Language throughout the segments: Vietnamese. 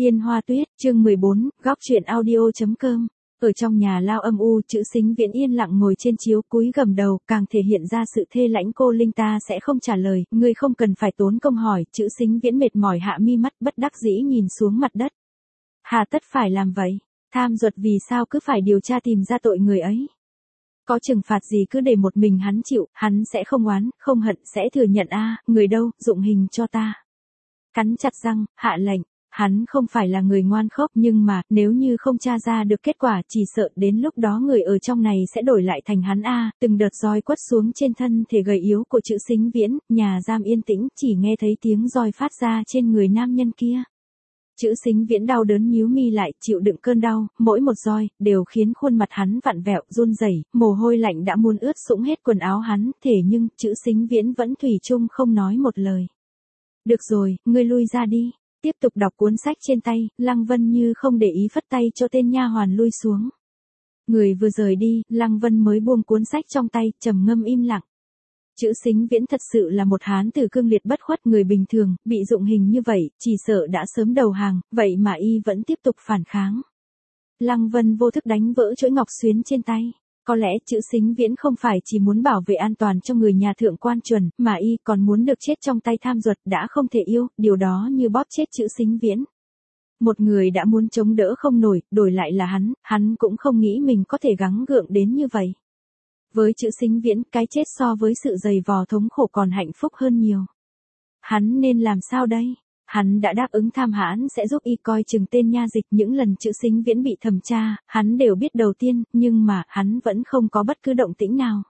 Tiên Hoa Tuyết, chương 14, góc truyện audio.com. Ở trong nhà lao âm u, Trữ Sính Viễn yên lặng ngồi trên chiếu cúi gầm đầu, càng thể hiện ra sự thê lãnh. Cô Linh ta sẽ không trả lời, ngươi không cần phải tốn công hỏi. Trữ Sính Viễn mệt mỏi hạ mi mắt, bất đắc dĩ nhìn xuống mặt đất. Hà tất phải làm vậy? Tham ruột vì sao cứ phải điều tra tìm ra tội người ấy? Có trừng phạt gì cứ để một mình hắn chịu, hắn sẽ không oán, không hận, sẽ thừa nhận người đâu, dụng hình cho ta. Cắn chặt răng, hạ lệnh. Hắn không phải là người ngoan khốc, nhưng mà, nếu như không tra ra được kết quả, chỉ sợ đến lúc đó người ở trong này sẽ đổi lại thành hắn từng đợt roi quất xuống trên thân thể gầy yếu của Trữ Sính Viễn, nhà giam yên tĩnh, chỉ nghe thấy tiếng roi phát ra trên người nam nhân kia. Trữ Sính Viễn đau đớn nhíu mi lại, chịu đựng cơn đau, mỗi một roi, đều khiến khuôn mặt hắn vặn vẹo, run rẩy, mồ hôi lạnh đã muốn ướt sũng hết quần áo hắn, thế nhưng, Trữ Sính Viễn vẫn thủy chung không nói một lời. Được rồi, ngươi lui ra đi. Tiếp tục đọc cuốn sách trên tay, Lăng Vân như không để ý phất tay cho tên nha hoàn lui xuống. Người vừa rời đi, Lăng Vân mới buông cuốn sách trong tay, trầm ngâm im lặng. Trữ Sính Viễn thật sự là một hán tử cương liệt bất khuất, người bình thường, bị dụng hình như vậy, chỉ sợ đã sớm đầu hàng, vậy mà y vẫn tiếp tục phản kháng. Lăng Vân vô thức đánh vỡ chuỗi ngọc xuyến trên tay. Có lẽ Trữ Sính Viễn không phải chỉ muốn bảo vệ an toàn cho người nhà thượng quan chuẩn, mà y còn muốn được chết trong tay tham ruột, đã không thể yêu, điều đó như bóp chết Trữ Sính Viễn. Một người đã muốn chống đỡ không nổi, đổi lại là hắn cũng không nghĩ mình có thể gắng gượng đến như vậy. Với Trữ Sính Viễn, cái chết so với sự dày vò thống khổ còn hạnh phúc hơn nhiều. Hắn nên làm sao đây? Hắn đã đáp ứng Tham Hãn sẽ giúp y coi chừng tên nha dịch. Những lần Trữ Sính Viễn bị thẩm tra, hắn đều biết đầu tiên, nhưng mà hắn vẫn không có bất cứ động tĩnh nào.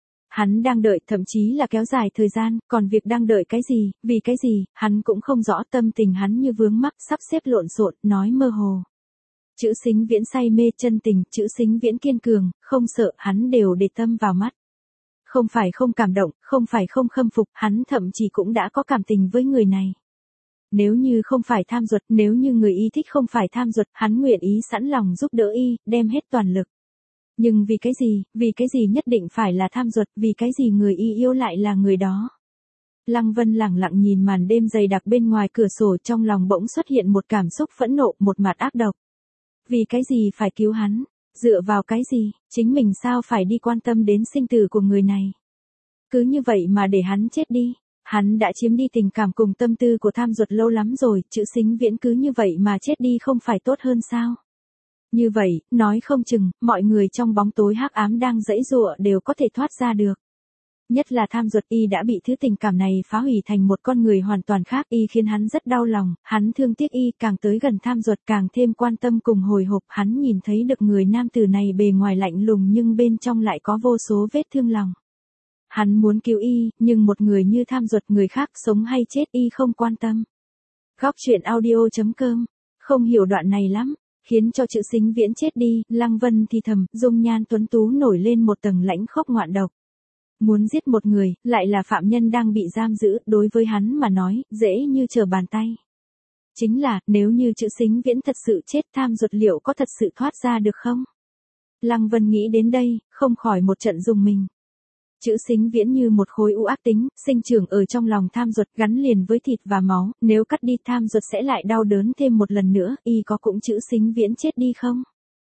Hắn đang đợi, thậm chí là kéo dài thời gian, còn việc đang đợi cái gì, vì cái gì, hắn cũng không rõ. Tâm tình hắn như vướng mắc, sắp xếp lộn xộn, nói mơ hồ. Trữ Sính Viễn say mê chân tình, Trữ Sính Viễn kiên cường, không sợ, hắn đều để tâm vào mắt. Không phải không cảm động, không phải không khâm phục, hắn thậm chí cũng đã có cảm tình với người này. Nếu như không phải tham ruột, nếu như người y thích không phải tham ruột, hắn nguyện ý sẵn lòng giúp đỡ y, đem hết toàn lực. Nhưng vì cái gì nhất định phải là tham ruột, vì cái gì người y yêu lại là người đó. Lăng Vân lẳng lặng nhìn màn đêm dày đặc bên ngoài cửa sổ, trong lòng bỗng xuất hiện một cảm xúc phẫn nộ, một mặt ác độc. Vì cái gì phải cứu hắn? Dựa vào cái gì? Chính mình sao phải đi quan tâm đến sinh tử của người này? Cứ như vậy mà để hắn chết đi. Hắn đã chiếm đi tình cảm cùng tâm tư của tham ruột lâu lắm rồi, Trữ Sính Viễn cứ như vậy mà chết đi không phải tốt hơn sao? Như vậy, nói không chừng, mọi người trong bóng tối hắc ám đang giãy giụa đều có thể thoát ra được. Nhất là tham ruột, y đã bị thứ tình cảm này phá hủy thành một con người hoàn toàn khác, y khiến hắn rất đau lòng, hắn thương tiếc y, càng tới gần tham ruột càng thêm quan tâm cùng hồi hộp. Hắn nhìn thấy được người nam tử này bề ngoài lạnh lùng nhưng bên trong lại có vô số vết thương lòng. Hắn muốn cứu y, nhưng một người như tham ruột, người khác sống hay chết y không quan tâm. Góc truyện audio.com. Không hiểu đoạn này lắm, khiến cho Trữ Sính Viễn chết đi. Lăng Vân thì thầm, dung nhan tuấn tú nổi lên một tầng lãnh khốc ngoạn độc. Muốn giết một người, lại là phạm nhân đang bị giam giữ, đối với hắn mà nói, dễ như trở bàn tay. Chính là, nếu như Trữ Sính Viễn thật sự chết, tham ruột liệu có thật sự thoát ra được không? Lăng Vân nghĩ đến đây, không khỏi một trận rùng mình. Trữ Sính Viễn như một khối u ác tính, sinh trưởng ở trong lòng tham ruột, gắn liền với thịt và máu, nếu cắt đi tham ruột sẽ lại đau đớn thêm một lần nữa, y có cũng Trữ Sính Viễn chết đi không?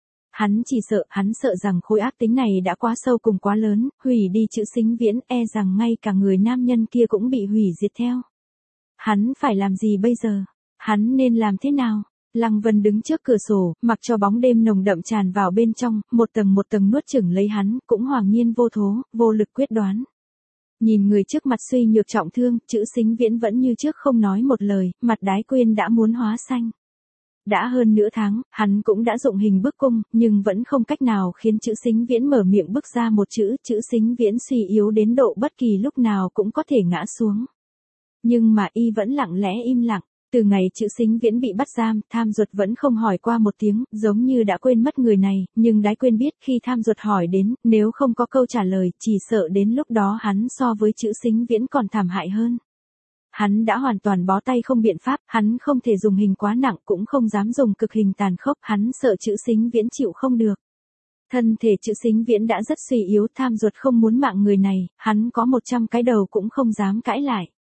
Hắn sợ rằng khối ác tính này đã quá sâu cùng quá lớn, hủy đi Trữ Sính Viễn, rằng ngay cả người nam nhân kia cũng bị hủy diệt theo. Hắn phải làm gì bây giờ? Hắn nên làm thế nào? Lăng Vân đứng trước cửa sổ, mặc cho bóng đêm nồng đậm tràn vào bên trong, một tầng nuốt chửng lấy hắn, cũng hoàng nhiên vô thố, vô lực quyết đoán. Nhìn người trước mặt suy nhược trọng thương, Trữ Sính Viễn vẫn như trước không nói một lời, mặt đái quyên đã muốn hóa xanh. Đã hơn nửa tháng, hắn cũng đã dụng hình bức cung, nhưng vẫn không cách nào khiến Trữ Sính Viễn mở miệng bức ra một chữ. Trữ Sính Viễn suy yếu đến độ bất kỳ lúc nào cũng có thể ngã xuống. Nhưng mà y vẫn lặng lẽ im lặng. Từ ngày Trữ Sính Viễn bị bắt giam, tham ruột vẫn không hỏi qua một tiếng, giống như đã quên mất người này, nhưng đái quyên biết khi tham ruột hỏi đến, nếu không có câu trả lời, chỉ sợ đến lúc đó hắn so với Trữ Sính Viễn còn thảm hại hơn. Hắn đã hoàn toàn bó tay không biện pháp, hắn không thể dùng hình quá nặng, cũng không dám dùng cực hình tàn khốc, hắn sợ Trữ Sính Viễn chịu không được. Thân thể Trữ Sính Viễn đã rất suy yếu, tham ruột không muốn mạng người này, hắn có 100 cái đầu cũng không dám cãi lại.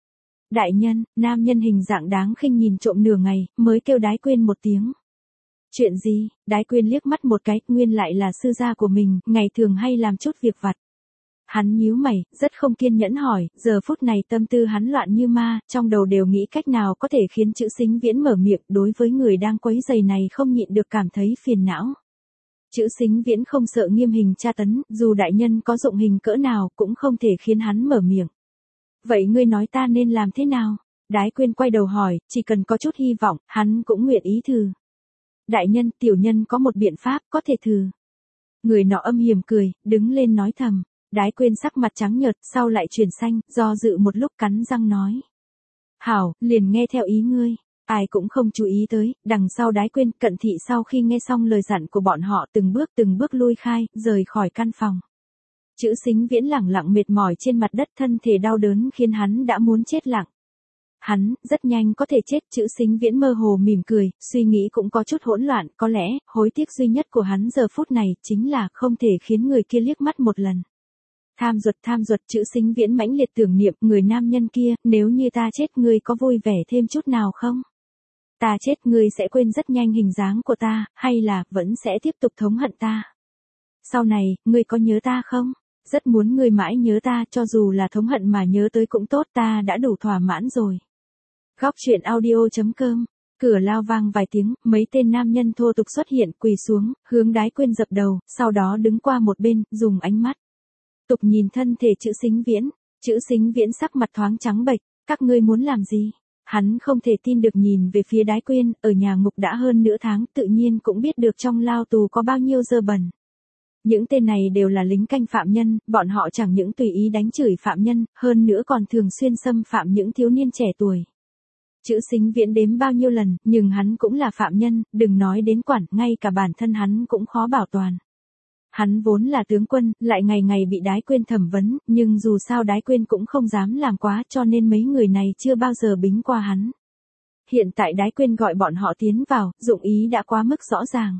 Đại nhân, nam nhân hình dạng đáng khinh nhìn trộm nửa ngày, mới kêu Đái Quyên một tiếng. Chuyện gì? Đái Quyên liếc mắt một cái, nguyên lại là sư gia của mình, ngày thường hay làm chút việc vặt. Hắn nhíu mày, rất không kiên nhẫn hỏi, giờ phút này tâm tư hắn loạn như ma, trong đầu đều nghĩ cách nào có thể khiến Chữ Sính Viễn mở miệng, đối với người đang quấy giày này không nhịn được cảm thấy phiền não. Chữ Sính Viễn không sợ nghiêm hình tra tấn, dù đại nhân có dụng hình cỡ nào cũng không thể khiến hắn mở miệng. Vậy ngươi nói ta nên làm thế nào? Đái Quyên quay đầu hỏi, chỉ cần có chút hy vọng, hắn cũng nguyện ý thử. Đại nhân, tiểu nhân có một biện pháp, có thể thử. Người nọ âm hiểm cười, đứng lên nói thầm. Đái Quyên sắc mặt trắng nhợt, sau lại chuyển xanh, do dự một lúc cắn răng nói. Hảo, liền nghe theo ý ngươi. Ai cũng không chú ý tới, đằng sau Đái Quyên, Cận Thị sau khi nghe xong lời dặn của bọn họ từng bước lui khai, rời khỏi căn phòng. Chữ Sính Viễn lẳng lặng mệt mỏi trên mặt đất, thân thể đau đớn khiến hắn đã muốn chết lặng. Hắn, rất nhanh có thể chết. Chữ Sính Viễn mơ hồ mỉm cười, suy nghĩ cũng có chút hỗn loạn, có lẽ, hối tiếc duy nhất của hắn giờ phút này, chính là không thể khiến người kia liếc mắt một lần. Tham ruột, Chữ Sính Viễn mãnh liệt tưởng niệm, người nam nhân kia, nếu như ta chết ngươi có vui vẻ thêm chút nào không? Ta chết ngươi sẽ quên rất nhanh hình dáng của ta, hay là, vẫn sẽ tiếp tục thống hận ta? Sau này, ngươi có nhớ ta không? Rất muốn ngươi mãi nhớ ta, cho dù là thống hận mà nhớ tới cũng tốt, ta đã đủ thỏa mãn rồi. Góc truyện audio.com. Cửa lao vang vài tiếng, mấy tên nam nhân thô tục xuất hiện, quỳ xuống, hướng Đái Quyên dập đầu, sau đó đứng qua một bên, dùng ánh mắt tục nhìn thân thể Chữ Sính Viễn. Chữ Sính Viễn sắc mặt thoáng trắng bệch, các ngươi muốn làm gì? Hắn không thể tin được nhìn về phía Đái Quyên, ở nhà ngục đã hơn nửa tháng, tự nhiên cũng biết được trong lao tù có bao nhiêu dơ bẩn. Những tên này đều là lính canh phạm nhân, bọn họ chẳng những tùy ý đánh chửi phạm nhân, hơn nữa còn thường xuyên xâm phạm những thiếu niên trẻ tuổi. Chữ Sính Viễn đếm bao nhiêu lần, nhưng hắn cũng là phạm nhân, đừng nói đến quản, ngay cả bản thân hắn cũng khó bảo toàn. Hắn vốn là tướng quân, lại ngày ngày bị Đái Quyên thẩm vấn, nhưng dù sao Đái Quyên cũng không dám làm quá, cho nên mấy người này chưa bao giờ bính qua hắn. Hiện tại Đái Quyên gọi bọn họ tiến vào, dụng ý đã quá mức rõ ràng.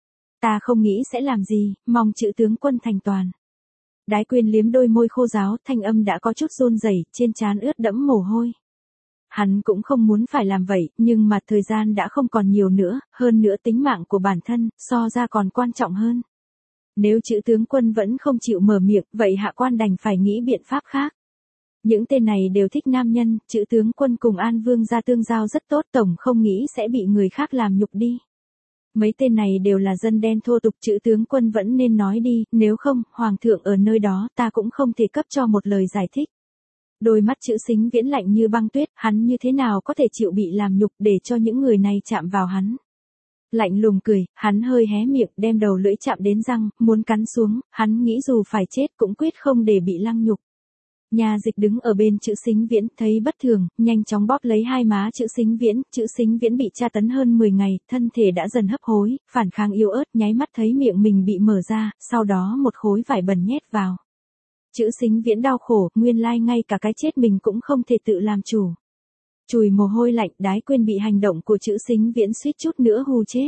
Ta không nghĩ sẽ làm gì, mong Chữ tướng quân thành toàn. Đái Quyên liếm đôi môi khô ráo, thanh âm đã có chút run rẩy, trên trán ướt đẫm mồ hôi. Hắn cũng không muốn phải làm vậy, nhưng mà thời gian đã không còn nhiều nữa, hơn nữa tính mạng của bản thân, so ra còn quan trọng hơn. Nếu Chữ tướng quân vẫn không chịu mở miệng, vậy hạ quan đành phải nghĩ biện pháp khác. Những tên này đều thích nam nhân, Chữ tướng quân cùng An Vương gia tương giao rất tốt, tổng không nghĩ sẽ bị người khác làm nhục đi. Mấy tên này đều là dân đen thô tục, Chữ tướng quân vẫn nên nói đi, nếu không, hoàng thượng ở nơi đó, ta cũng không thể cấp cho một lời giải thích. Đôi mắt Chữ Sính Viễn lạnh như băng tuyết, hắn như thế nào có thể chịu bị làm nhục để cho những người này chạm vào hắn. Lạnh lùng cười, hắn hơi hé miệng, đem đầu lưỡi chạm đến răng, muốn cắn xuống, hắn nghĩ dù phải chết cũng quyết không để bị lăng nhục. Nhà Dịch đứng ở bên Chữ Sính Viễn, thấy bất thường, nhanh chóng bóp lấy hai má Chữ Sính Viễn. Chữ Sính Viễn bị tra tấn hơn 10 ngày, thân thể đã dần hấp hối, phản kháng yếu ớt, nháy mắt thấy miệng mình bị mở ra, sau đó một khối vải bẩn nhét vào. Chữ Sính Viễn đau khổ, nguyên lai ngay cả cái chết mình cũng không thể tự làm chủ. Chùi mồ hôi lạnh, Đái Quyên bị hành động của Chữ Sính Viễn suýt chút nữa hù chết.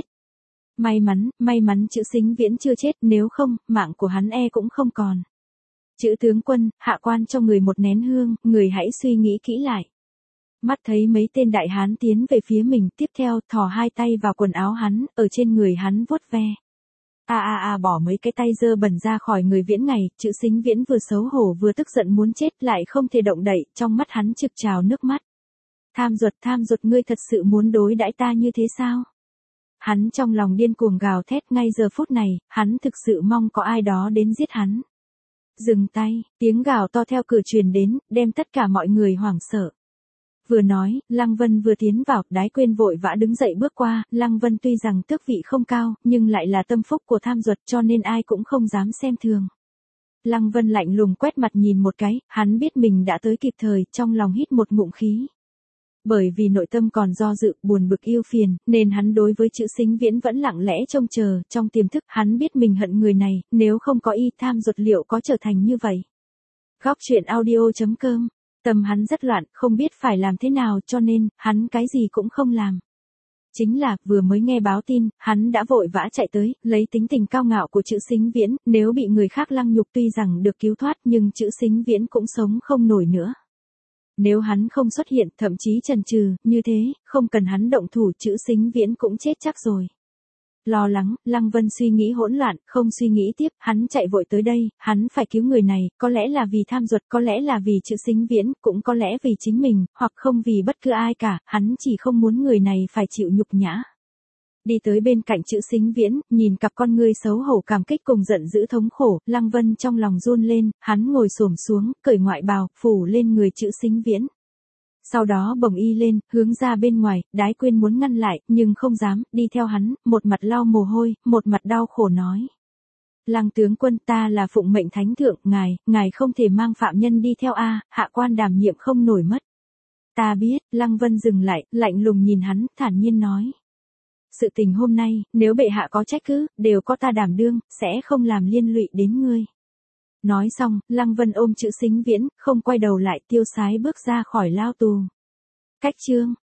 May mắn Chữ Sính Viễn chưa chết, nếu không, mạng của hắn cũng không còn. Chữ tướng quân, hạ quan cho người một nén hương, người hãy suy nghĩ kỹ lại. Mắt thấy mấy tên đại hán tiến về phía mình, tiếp theo thò hai tay vào quần áo hắn, ở trên người hắn vuốt ve. Bỏ mấy cái tay dơ bẩn ra khỏi người Viễn ngày. Chữ Sính Viễn vừa xấu hổ vừa tức giận muốn chết, lại không thể động đậy, trong mắt hắn trực trào nước mắt. Tham ruột, ngươi thật sự muốn đối đãi ta như thế sao? Hắn trong lòng điên cuồng gào thét, ngay giờ phút này, hắn thực sự mong có ai đó đến giết hắn. Dừng tay, tiếng gào to theo cửa truyền đến, đem tất cả mọi người hoảng sợ. Vừa nói, Lăng Vân vừa tiến vào, Đái Quyên vội vã đứng dậy bước qua. Lăng Vân tuy rằng tước vị không cao, nhưng lại là tâm phúc của Tham Duật, cho nên ai cũng không dám xem thường. Lăng Vân lạnh lùng quét mặt nhìn một cái, hắn biết mình đã tới kịp thời, trong lòng hít một ngụm khí. Bởi vì nội tâm còn do dự, buồn bực yêu phiền, nên hắn đối với Chữ Sính Viễn vẫn lặng lẽ trông chờ. Trong tiềm thức, hắn biết mình hận người này, nếu không có y, Tham Duật liệu có trở thành như vậy. Góc truyện audio.com. Tâm hắn rất loạn, không biết phải làm thế nào, cho nên, hắn cái gì cũng không làm. Chính là, vừa mới nghe báo tin, hắn đã vội vã chạy tới, lấy tính tình cao ngạo của Chữ Sính Viễn, nếu bị người khác lăng nhục tuy rằng được cứu thoát nhưng Chữ Sính Viễn cũng sống không nổi nữa. Nếu hắn không xuất hiện, thậm chí chần chừ, như thế, không cần hắn động thủ, Trữ Sính Viễn cũng chết chắc rồi. Lo lắng, Lăng Vân suy nghĩ hỗn loạn, không suy nghĩ tiếp, hắn chạy vội tới đây, hắn phải cứu người này, có lẽ là vì tham ruột, có lẽ là vì Trữ Sính Viễn, cũng có lẽ vì chính mình, hoặc không vì bất cứ ai cả, hắn chỉ không muốn người này phải chịu nhục nhã. Đi tới bên cạnh Trữ Sính Viễn, nhìn cặp con ngươi xấu hổ cảm kích cùng giận dữ thống khổ, Lăng Vân trong lòng run lên, hắn ngồi xổm xuống, cởi ngoại bào, phủ lên người Trữ Sính Viễn. Sau đó bồng y lên, hướng ra bên ngoài, Đái Quyên muốn ngăn lại, nhưng không dám, đi theo hắn, một mặt lau mồ hôi, một mặt đau khổ nói. Lăng tướng quân, ta là phụng mệnh thánh thượng, ngài không thể mang phạm nhân đi theo a, hạ quan đảm nhiệm không nổi mất. Ta biết, Lăng Vân dừng lại, lạnh lùng nhìn hắn, thản nhiên nói. Sự tình hôm nay, nếu bệ hạ có trách cứ, đều có ta đảm đương, sẽ không làm liên lụy đến ngươi. Nói xong, Lăng Vân ôm Trữ Sính Viễn, không quay đầu lại, tiêu sái bước ra khỏi lao tù. Cách chương